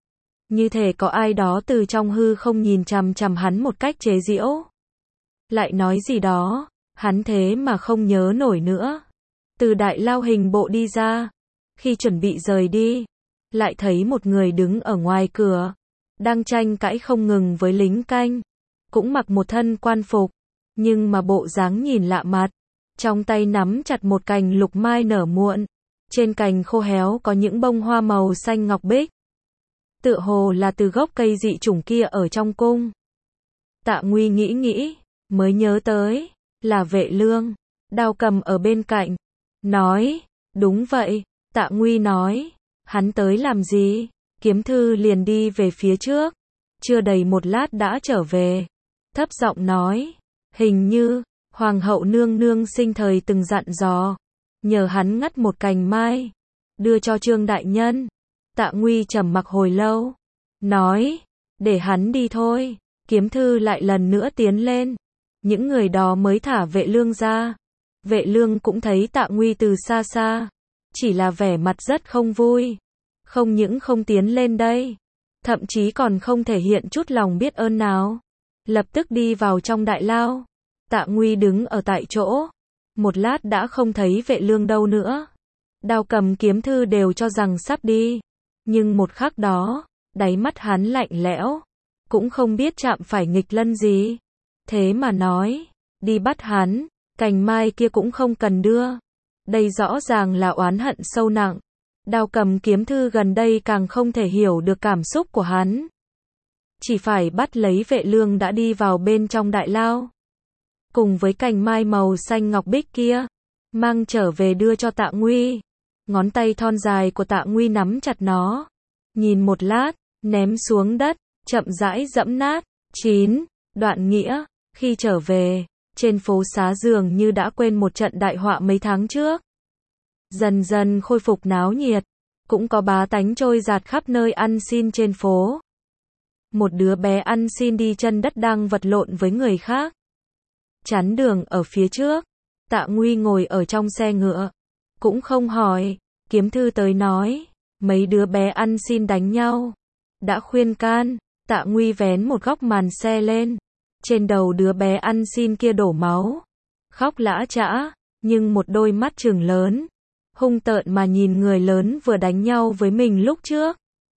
Như thể có ai đó từ trong hư không nhìn chằm chằm hắn một cách chế giễu. Lại nói gì đó, hắn thế mà không nhớ nổi nữa. Từ Đại Lao hình bộ đi ra, khi chuẩn bị rời đi, lại thấy một người đứng ở ngoài cửa, đang tranh cãi không ngừng với lính canh, cũng mặc một thân quan phục, nhưng mà bộ dáng nhìn lạ mặt, trong tay nắm chặt một cành lục mai nở muộn, trên cành khô héo có những bông hoa màu xanh ngọc bích, tựa hồ là từ gốc cây dị chủng kia ở trong cung. Tạ Nguy nghĩ nghĩ, mới nhớ tới, là Vệ Lương, Đao Cầm ở bên cạnh, nói, đúng vậy. Tạ Nguy nói, hắn tới làm gì? Kiếm thư liền đi về phía trước, chưa đầy một lát đã trở về, thấp giọng nói, hình như, Hoàng hậu nương nương sinh thời từng dặn dò, nhờ hắn ngắt một cành mai, đưa cho Trương đại nhân. Tạ Nguy trầm mặc hồi lâu, nói, để hắn đi thôi. Kiếm thư lại lần nữa tiến lên, những người đó mới thả Vệ Lương ra. Vệ Lương cũng thấy Tạ Nguy từ xa xa, chỉ là vẻ mặt rất không vui, không những không tiến lên đây, thậm chí còn không thể hiện chút lòng biết ơn nào. Lập tức đi vào trong đại lao. Tạ Nguy đứng ở tại chỗ, một lát đã không thấy Vệ Lương đâu nữa. Đao Cầm kiếm thư đều cho rằng sắp đi, nhưng một khắc đó, đáy mắt hắn lạnh lẽo, cũng không biết chạm phải nghịch lân gì, thế mà nói, đi bắt hắn, cành mai kia cũng không cần đưa. Đây rõ ràng là oán hận sâu nặng. Đao cầm kiếm thư gần đây càng không thể hiểu được cảm xúc của hắn. Chỉ phải bắt lấy Vệ Lương đã đi vào bên trong đại lao. Cùng với cành mai màu xanh ngọc bích kia, mang trở về đưa cho Tạ Nguy. Ngón tay thon dài của Tạ Nguy nắm chặt nó. Nhìn một lát, ném xuống đất, chậm rãi dẫm nát. chín. Đoạn nghĩa, khi trở về, trên phố xá dường như đã quên một trận đại họa mấy tháng trước. Dần dần khôi phục náo nhiệt, cũng có bá tánh trôi dạt khắp nơi ăn xin trên phố. Một đứa bé ăn xin đi chân đất đang vật lộn với người khác. Chắn đường ở phía trước, Tạ Nguy ngồi ở trong xe ngựa, cũng không hỏi, kiếm thư tới nói, mấy đứa bé ăn xin đánh nhau. Đã khuyên can, Tạ Nguy vén một góc màn xe lên, trên đầu đứa bé ăn xin kia đổ máu, khóc lã chã, nhưng một đôi mắt trừng lớn, hung tợn mà nhìn người lớn vừa đánh nhau với mình lúc trước.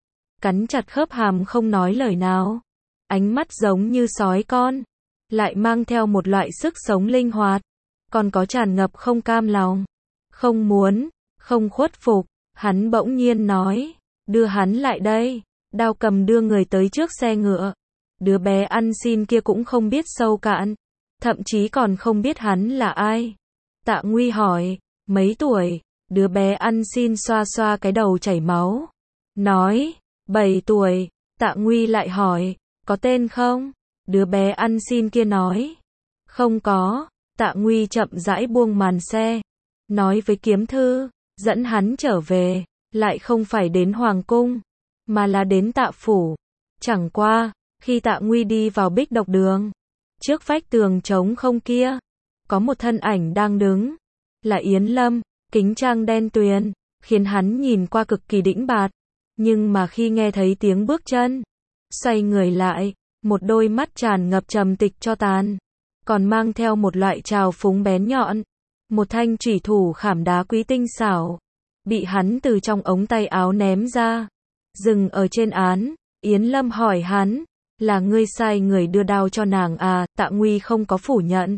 Cắn chặt khớp hàm không nói lời nào, ánh mắt giống như sói con, lại mang theo một loại sức sống linh hoạt, còn có tràn ngập không cam lòng, không muốn, không khuất phục. Hắn bỗng nhiên nói, đưa hắn lại đây. Đao cầm đưa người tới trước xe ngựa. Đứa bé ăn xin kia cũng không biết sâu cạn, thậm chí còn không biết hắn là ai. Tạ Nguy hỏi, mấy tuổi? Đứa bé ăn xin xoa xoa cái đầu chảy máu, nói, bảy tuổi. Tạ Nguy lại hỏi, có tên không? Đứa bé ăn xin kia nói, không có. Tạ Nguy chậm rãi buông màn xe, nói với kiếm thư, dẫn hắn trở về, lại không phải đến hoàng cung, mà là đến Tạ phủ. Chẳng qua, khi Tạ Nguy đi vào Bích Độc Đường, trước vách tường trống không kia, có một thân ảnh đang đứng, là Yến Lâm, kính trang đen tuyền, khiến hắn nhìn qua cực kỳ đĩnh bạt, nhưng mà khi nghe thấy tiếng bước chân, xoay người lại, một đôi mắt tràn ngập trầm tịch cho tàn, còn mang theo một loại trào phúng bén nhọn, một thanh chủy thủ khảm đá quý tinh xảo, bị hắn từ trong ống tay áo ném ra, dừng ở trên án. Yến Lâm hỏi hắn, là ngươi sai người đưa đao cho nàng à? Tạ Nguy không có phủ nhận.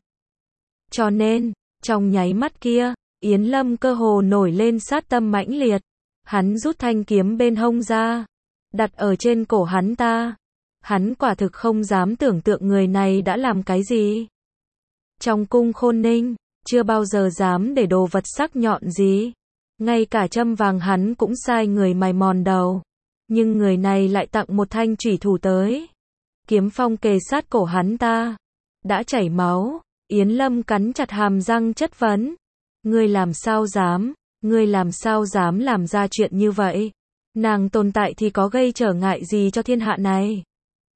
Cho nên, trong nháy mắt kia, Yến Lâm cơ hồ nổi lên sát tâm mãnh liệt. Hắn rút thanh kiếm bên hông ra, đặt ở trên cổ hắn ta. Hắn quả thực không dám tưởng tượng người này đã làm cái gì. Trong cung Khôn Ninh, chưa bao giờ dám để đồ vật sắc nhọn gì. Ngay cả châm vàng hắn cũng sai người mài mòn đầu. Nhưng người này lại tặng một thanh chủy thủ tới. Kiếm phong kề sát cổ hắn ta. Đã chảy máu. Yến Lâm cắn chặt hàm răng chất vấn. Ngươi làm sao dám, ngươi làm sao dám làm ra chuyện như vậy? Nàng tồn tại thì có gây trở ngại gì cho thiên hạ này?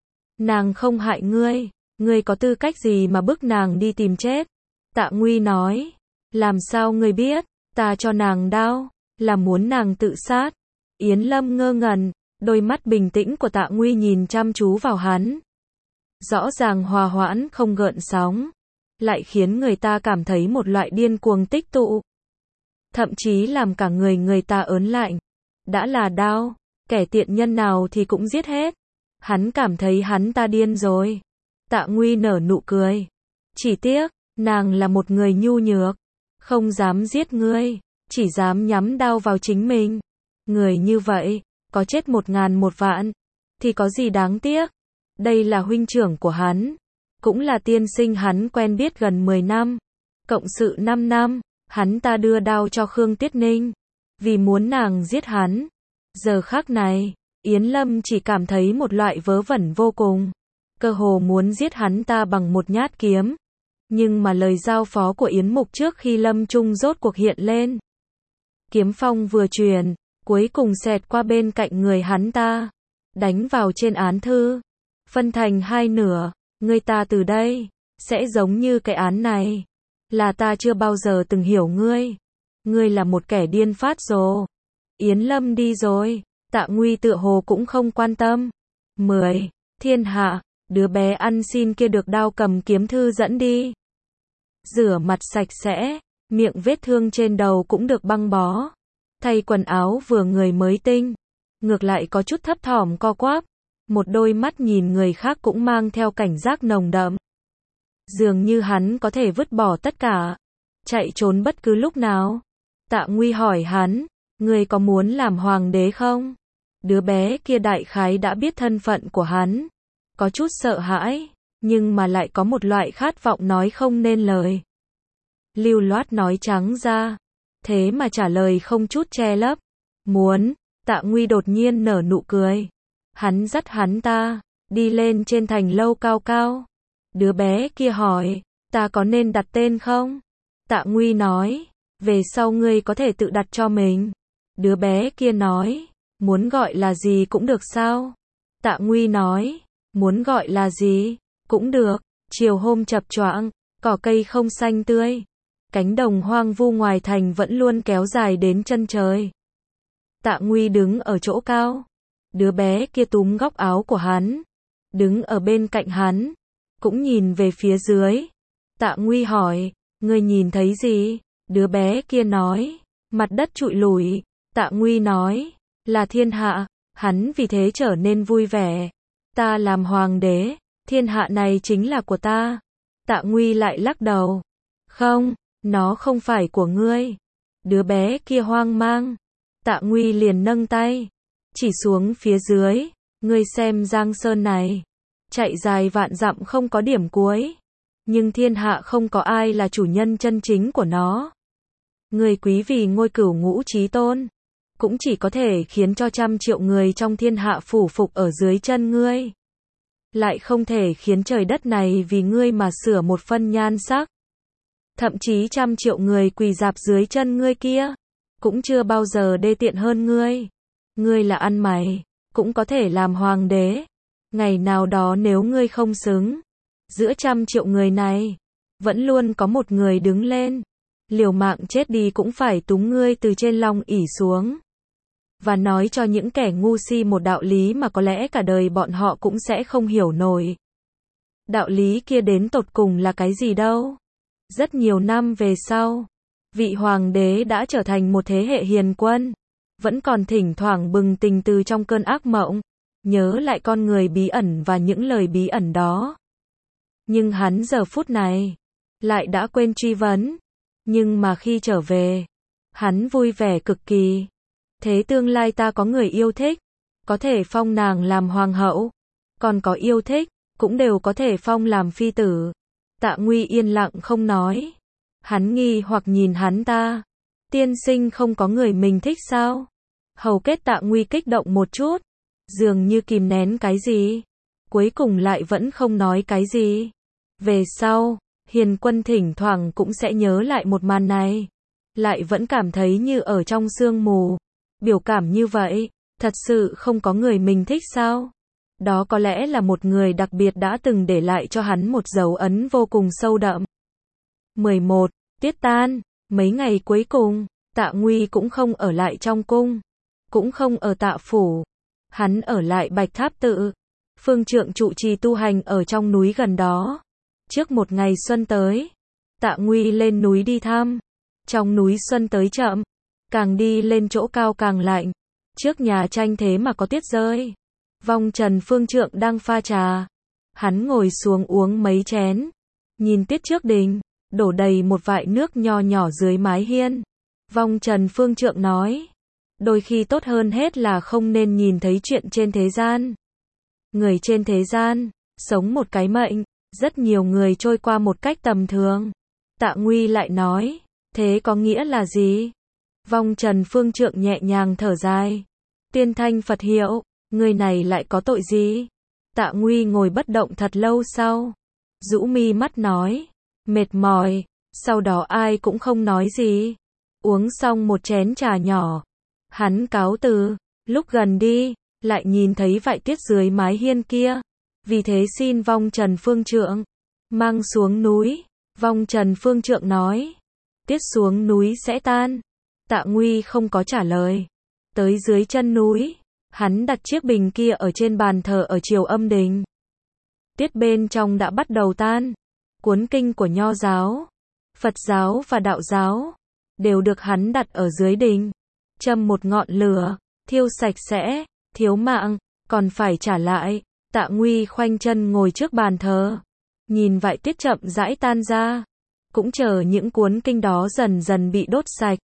Nàng không hại ngươi, ngươi có tư cách gì mà bức nàng đi tìm chết? Tạ Nguy nói, làm sao ngươi biết, ta cho nàng đao, là muốn nàng tự sát? Yến Lâm ngơ ngẩn, đôi mắt bình tĩnh của Tạ Nguy nhìn chăm chú vào hắn. Rõ ràng hòa hoãn không gợn sóng, lại khiến người ta cảm thấy một loại điên cuồng tích tụ. Thậm chí làm cả người người ta ớn lạnh. Đã là đao, kẻ tiện nhân nào thì cũng giết hết. Hắn cảm thấy hắn ta điên rồi. Tạ Nguy nở nụ cười. Chỉ tiếc, nàng là một người nhu nhược, không dám giết ngươi, chỉ dám nhắm đao vào chính mình. Người như vậy, có chết một ngàn một vạn, thì có gì đáng tiếc. Đây là huynh trưởng của hắn, cũng là tiên sinh hắn quen biết gần mười năm, cộng sự năm năm, hắn ta đưa đao cho Khương Tiết Ninh, vì muốn nàng giết hắn. Giờ khắc này, Yến Lâm chỉ cảm thấy một loại vớ vẩn vô cùng, cơ hồ muốn giết hắn ta bằng một nhát kiếm. Nhưng mà lời giao phó của Yến Mục trước khi lâm chung rốt cuộc hiện lên. Kiếm phong vừa truyền, cuối cùng xẹt qua bên cạnh người hắn ta, đánh vào trên án thư, phân thành hai nửa. Người ta từ đây, sẽ giống như cái án này. Là ta chưa bao giờ từng hiểu ngươi. Ngươi là một kẻ điên phát rồ. Yến Lâm đi rồi, Tạ Nguy tựa hồ cũng không quan tâm. mười. Thiên hạ, đứa bé ăn xin kia được đao cầm kiếm thư dẫn đi. Rửa mặt sạch sẽ, miệng vết thương trên đầu cũng được băng bó. Thay quần áo vừa người mới tinh. Ngược lại có chút thấp thỏm co quắp. Một đôi mắt nhìn người khác cũng mang theo cảnh giác nồng đậm. Dường như hắn có thể vứt bỏ tất cả, chạy trốn bất cứ lúc nào. Tạ Nguy hỏi hắn, ngươi có muốn làm hoàng đế không? Đứa bé kia đại khái đã biết thân phận của hắn, có chút sợ hãi, nhưng mà lại có một loại khát vọng nói không nên lời. Lưu loát nói trắng ra, thế mà trả lời không chút che lấp. Muốn. Tạ Nguy đột nhiên nở nụ cười. Hắn dắt hắn ta, đi lên trên thành lâu cao cao. Đứa bé kia hỏi, ta có nên đặt tên không? Tạ Nguy nói, về sau ngươi có thể tự đặt cho mình. Đứa bé kia nói, muốn gọi là gì cũng được sao? Tạ Nguy nói, muốn gọi là gì, cũng được. Chiều hôm chập choạng, cỏ cây không xanh tươi. Cánh đồng hoang vu ngoài thành vẫn luôn kéo dài đến chân trời. Tạ Nguy đứng ở chỗ cao. Đứa bé kia túm góc áo của hắn. Đứng ở bên cạnh hắn. Cũng nhìn về phía dưới. Tạ Nguy hỏi, ngươi nhìn thấy gì? Đứa bé kia nói, mặt đất trụi lủi. Tạ Nguy nói, là thiên hạ. Hắn vì thế trở nên vui vẻ. Ta làm hoàng đế, thiên hạ này chính là của ta. Tạ Nguy lại lắc đầu. Không, nó không phải của ngươi. Đứa bé kia hoang mang. Tạ Nguy liền nâng tay, chỉ xuống phía dưới, ngươi xem Giang Sơn này, chạy dài vạn dặm không có điểm cuối, nhưng thiên hạ không có ai là chủ nhân chân chính của nó. Ngươi quý vì ngôi cửu ngũ chí tôn, cũng chỉ có thể khiến cho trăm triệu người trong thiên hạ phủ phục ở dưới chân ngươi. Lại không thể khiến trời đất này vì ngươi mà sửa một phân nhan sắc. Thậm chí trăm triệu người quỳ rạp dưới chân ngươi kia, cũng chưa bao giờ đê tiện hơn ngươi. Ngươi là ăn mày, cũng có thể làm hoàng đế. Ngày nào đó nếu ngươi không xứng, giữa trăm triệu người này, vẫn luôn có một người đứng lên, liều mạng chết đi cũng phải túng ngươi từ trên long ỷ xuống. Và nói cho những kẻ ngu si một đạo lý mà có lẽ cả đời bọn họ cũng sẽ không hiểu nổi. Đạo lý kia đến tột cùng là cái gì đâu? Rất nhiều năm về sau, vị hoàng đế đã trở thành một thế hệ hiền quân, vẫn còn thỉnh thoảng bừng tỉnh từ trong cơn ác mộng, nhớ lại con người bí ẩn và những lời bí ẩn đó. Nhưng hắn giờ phút này, lại đã quên truy vấn. Nhưng mà khi trở về, hắn vui vẻ cực kỳ. Thế tương lai ta có người yêu thích, có thể phong nàng làm hoàng hậu, còn có yêu thích, cũng đều có thể phong làm phi tử. Tạ Nguy yên lặng không nói. Hắn nghi hoặc nhìn hắn ta. Tiên sinh không có người mình thích sao? Hầu kết Tạ Nguy kích động một chút, dường như kìm nén cái gì, cuối cùng lại vẫn không nói cái gì. Về sau, hiền quân thỉnh thoảng cũng sẽ nhớ lại một màn này, lại vẫn cảm thấy như ở trong sương mù. Biểu cảm như vậy, thật sự không có người mình thích sao? Đó có lẽ là một người đặc biệt đã từng để lại cho hắn một dấu ấn vô cùng sâu đậm. mười một. Tiết tan. Mấy ngày cuối cùng, Tạ Nguy cũng không ở lại trong cung, cũng không ở Tạ phủ. Hắn ở lại Bạch Tháp tự. Phương Trượng trụ trì tu hành ở trong núi gần đó. Trước một ngày xuân tới, Tạ Nguy lên núi đi thăm. Trong núi xuân tới chậm, càng đi lên chỗ cao càng lạnh. Trước nhà tranh thế mà có tuyết rơi. Vong trần Phương Trượng đang pha trà. Hắn ngồi xuống uống mấy chén. Nhìn tiết trước đình, đổ đầy một vại nước nho nhỏ dưới mái hiên. Vong trần Phương Trượng nói, đôi khi tốt hơn hết là không nên nhìn thấy chuyện trên thế gian. Người trên thế gian, sống một cái mệnh, rất nhiều người trôi qua một cách tầm thường. Tạ Nguy lại nói, thế có nghĩa là gì? Vong trần Phương Trượng nhẹ nhàng thở dài. Tiên thanh Phật hiệu, người này lại có tội gì? Tạ Nguy ngồi bất động thật lâu sau. Rũ mi mắt nói, mệt mỏi. Sau đó ai cũng không nói gì. Uống xong một chén trà nhỏ, hắn cáo từ. Lúc gần đi, lại nhìn thấy vại tiết dưới mái hiên kia. Vì thế xin Vong trần Phương Trượng mang xuống núi. Vong trần Phương Trượng nói, tiết xuống núi sẽ tan. Tạ Nguy không có trả lời. Tới dưới chân núi, hắn đặt chiếc bình kia ở trên bàn thờ ở chiều âm đình. Tiết bên trong đã bắt đầu tan. Cuốn kinh của Nho giáo, Phật giáo và Đạo giáo đều được hắn đặt ở dưới đình. Châm một ngọn lửa, thiêu sạch sẽ, thiếu mạng, còn phải trả lại. Tạ Nguy khoanh chân ngồi trước bàn thờ, nhìn vại tiết chậm rãi tan ra, cũng chờ những cuốn kinh đó dần dần bị đốt sạch.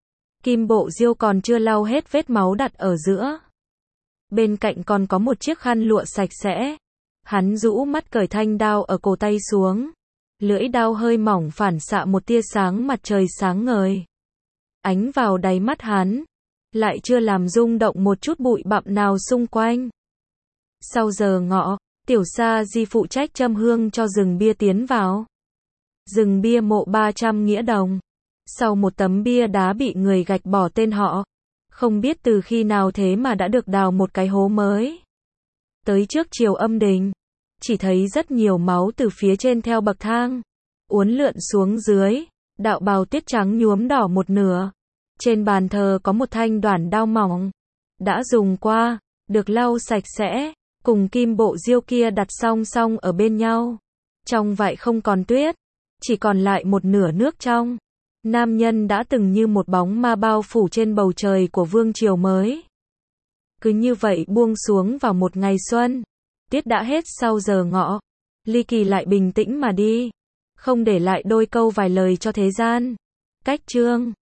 Kim Bộ Diêu còn chưa lau hết vết máu đặt ở giữa. Bên cạnh còn có một chiếc khăn lụa sạch sẽ. Hắn rũ mắt cởi thanh đao ở cổ tay xuống. Lưỡi đao hơi mỏng phản xạ một tia sáng mặt trời sáng ngời. Ánh vào đáy mắt hắn, lại chưa làm rung động một chút bụi bặm nào xung quanh. Sau giờ ngọ, Tiểu Sa Di phụ trách châm hương cho rừng bia tiến vào. Rừng bia mộ ba trăm nghĩa đồng. Sau một tấm bia đá bị người gạch bỏ tên họ. Không biết từ khi nào thế mà đã được đào một cái hố mới. Tới trước chiều âm đình, chỉ thấy rất nhiều máu từ phía trên theo bậc thang uốn lượn xuống dưới, đạo bào tuyết trắng nhuốm đỏ một nửa. Trên bàn thờ có một thanh đoản đao mỏng, đã dùng qua, được lau sạch sẽ, cùng Kim Bộ Diêu kia đặt song song ở bên nhau. Trong vại không còn tuyết, chỉ còn lại một nửa nước trong. Nam nhân đã từng như một bóng ma bao phủ trên bầu trời của vương triều mới. Cứ như vậy buông xuống vào một ngày xuân. Tiết đã hết sau giờ ngọ. Ly Kỳ lại bình tĩnh mà đi. Không để lại đôi câu vài lời cho thế gian. Cách chương